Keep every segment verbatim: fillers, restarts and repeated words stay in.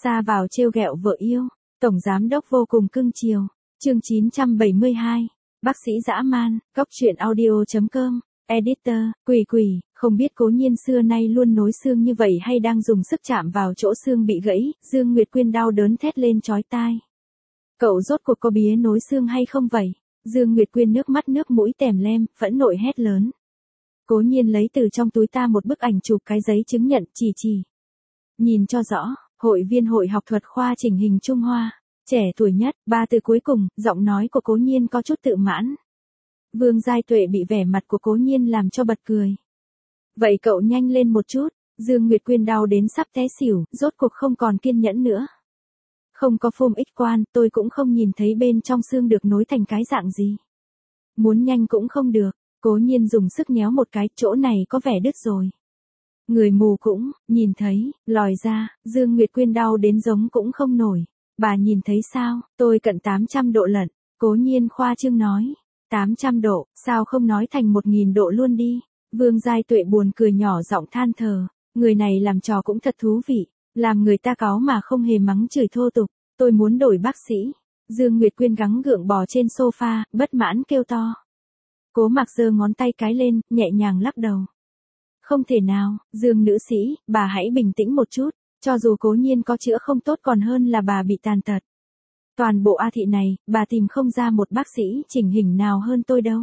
Xa vào trêu ghẹo vợ yêu, tổng giám đốc vô cùng cưng chiều. Chương chín trăm bảy mươi hai, bác sĩ dã man, góc truyện audio chấm com, editor, quỷ quỷ, không biết Cố Nhiên xưa nay luôn nối xương như vậy hay đang dùng sức chạm vào chỗ xương bị gãy, Dương Nguyệt Quyên đau đớn thét lên chói tai. Cậu rốt cuộc có bía nối xương hay không vậy? Dương Nguyệt Quyên nước mắt nước mũi tèm lem, phẫn nộ hét lớn. Cố Nhiên lấy từ trong túi ta một bức ảnh chụp cái giấy chứng nhận, chỉ chỉ. Nhìn cho rõ, hội viên hội học thuật khoa chỉnh hình Trung Hoa, trẻ tuổi nhất, ba từ cuối cùng, giọng nói của Cố Nhiên có chút tự mãn. Vương Giai Tuệ bị vẻ mặt của Cố Nhiên làm cho bật cười. Vậy cậu nhanh lên một chút, Dương Nguyệt Quyên đau đến sắp té xỉu, rốt cuộc không còn kiên nhẫn nữa. Không có phôm X-quang, tôi cũng không nhìn thấy bên trong xương được nối thành cái dạng gì. Muốn nhanh cũng không được, Cố Nhiên dùng sức nhéo một cái, chỗ này có vẻ đứt rồi. Người mù cũng, nhìn thấy, lòi ra, Dương Nguyệt Quyên đau đến giống cũng không nổi. Bà nhìn thấy sao, tôi cận tám trăm độ lận, Cố Nhiên khoa trương nói. tám trăm độ, sao không nói thành một nghìn độ luôn đi. Vương Giai Tuệ buồn cười nhỏ giọng than thờ, người này làm trò cũng thật thú vị, làm người ta cáu mà không hề mắng chửi thô tục, tôi muốn đổi bác sĩ. Dương Nguyệt Quyên gắng gượng bò trên sofa, bất mãn kêu to. Cố Mặc giơ ngón tay cái lên, nhẹ nhàng lắc đầu. Không thể nào, Dương nữ sĩ, bà hãy bình tĩnh một chút, cho dù Cố Nhiên có chữa không tốt còn hơn là bà bị tàn tật. Toàn bộ A thị này, bà tìm không ra một bác sĩ chỉnh hình nào hơn tôi đâu.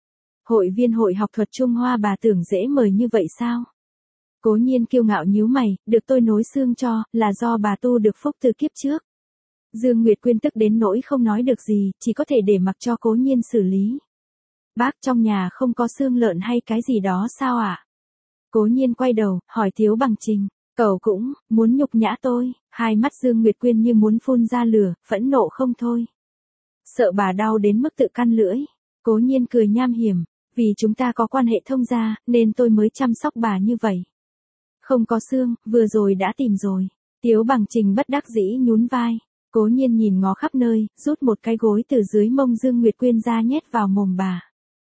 Hội viên hội học thuật Trung Hoa bà tưởng dễ mời như vậy sao? Cố Nhiên kiêu ngạo nhíu mày, được tôi nối xương cho, là do bà tu được phúc từ kiếp trước. Dương Nguyệt Quyên tức đến nỗi không nói được gì, chỉ có thể để mặc cho Cố Nhiên xử lý. Bác trong nhà không có xương lợn hay cái gì đó sao ạ? À? Cố Nhiên quay đầu, hỏi Tiếu Bằng Trình. Cậu cũng, muốn nhục nhã tôi, hai mắt Dương Nguyệt Quyên như muốn phun ra lửa, phẫn nộ không thôi. Sợ bà đau đến mức tự căn lưỡi. Cố Nhiên cười nham hiểm, vì chúng ta có quan hệ thông gia, nên tôi mới chăm sóc bà như vậy. Không có xương, vừa rồi đã tìm rồi. Tiếu Bằng Trình bất đắc dĩ nhún vai. Cố Nhiên nhìn ngó khắp nơi, rút một cái gối từ dưới mông Dương Nguyệt Quyên ra nhét vào mồm bà.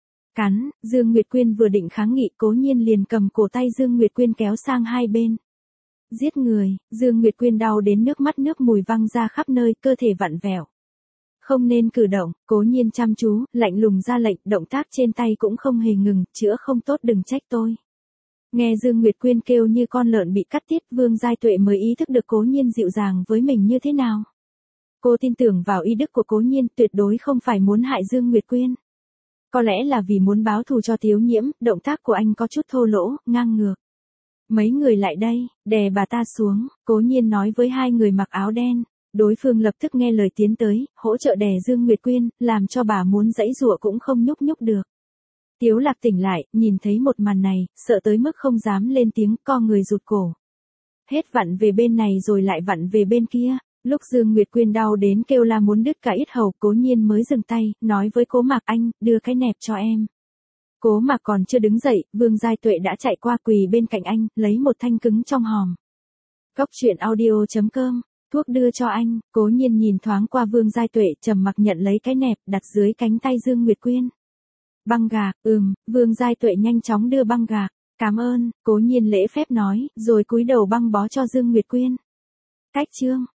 Cắn, Dương Nguyệt Quyên vừa định kháng nghị, Cố Nhiên liền cầm cổ tay Dương Nguyệt Quyên kéo sang hai bên. Giết người, Dương Nguyệt Quyên đau đến nước mắt nước mùi văng ra khắp nơi, cơ thể vặn vẹo. Không nên cử động, Cố Nhiên chăm chú, lạnh lùng ra lệnh, động tác trên tay cũng không hề ngừng, chữa không tốt đừng trách tôi. Nghe Dương Nguyệt Quyên kêu như con lợn bị cắt tiết, Vương Giai Tuệ mới ý thức được Cố Nhiên dịu dàng với mình như thế nào. Cô tin tưởng vào y đức của Cố Nhiên, tuyệt đối không phải muốn hại Dương Nguyệt Quyên. Có lẽ là vì muốn báo thù cho Tiếu Nhiễm, động tác của anh có chút thô lỗ, ngang ngược. Mấy người lại đây, đè bà ta xuống, Cố Nhiên nói với hai người mặc áo đen. Đối phương lập tức nghe lời tiến tới, hỗ trợ đè Dương Nguyệt Quyên, làm cho bà muốn giãy giụa cũng không nhúc nhúc được. Tiếu Lạc tỉnh lại, nhìn thấy một màn này, sợ tới mức không dám lên tiếng, co người rụt cổ. Hết vặn về bên này rồi lại vặn về bên kia. Lúc Dương Nguyệt Quyên đau đến kêu la muốn đứt cả yết hầu, Cố Nhiên mới dừng tay, nói với Cố Mạc anh, đưa cái nẹp cho em. Cố Mạc còn chưa đứng dậy, Vương Giai Tuệ đã chạy qua quỳ bên cạnh anh, lấy một thanh cứng trong hòm. Góc truyện audio chấm com, thuốc đưa cho anh, Cố Nhiên nhìn thoáng qua Vương Giai Tuệ, trầm mặc nhận lấy cái nẹp, đặt dưới cánh tay Dương Nguyệt Quyên. Băng gạc, ừm, Vương Giai Tuệ nhanh chóng đưa băng gạc, cảm ơn, Cố Nhiên lễ phép nói, rồi cúi đầu băng bó cho Dương Nguyệt Quyên. Cách chương.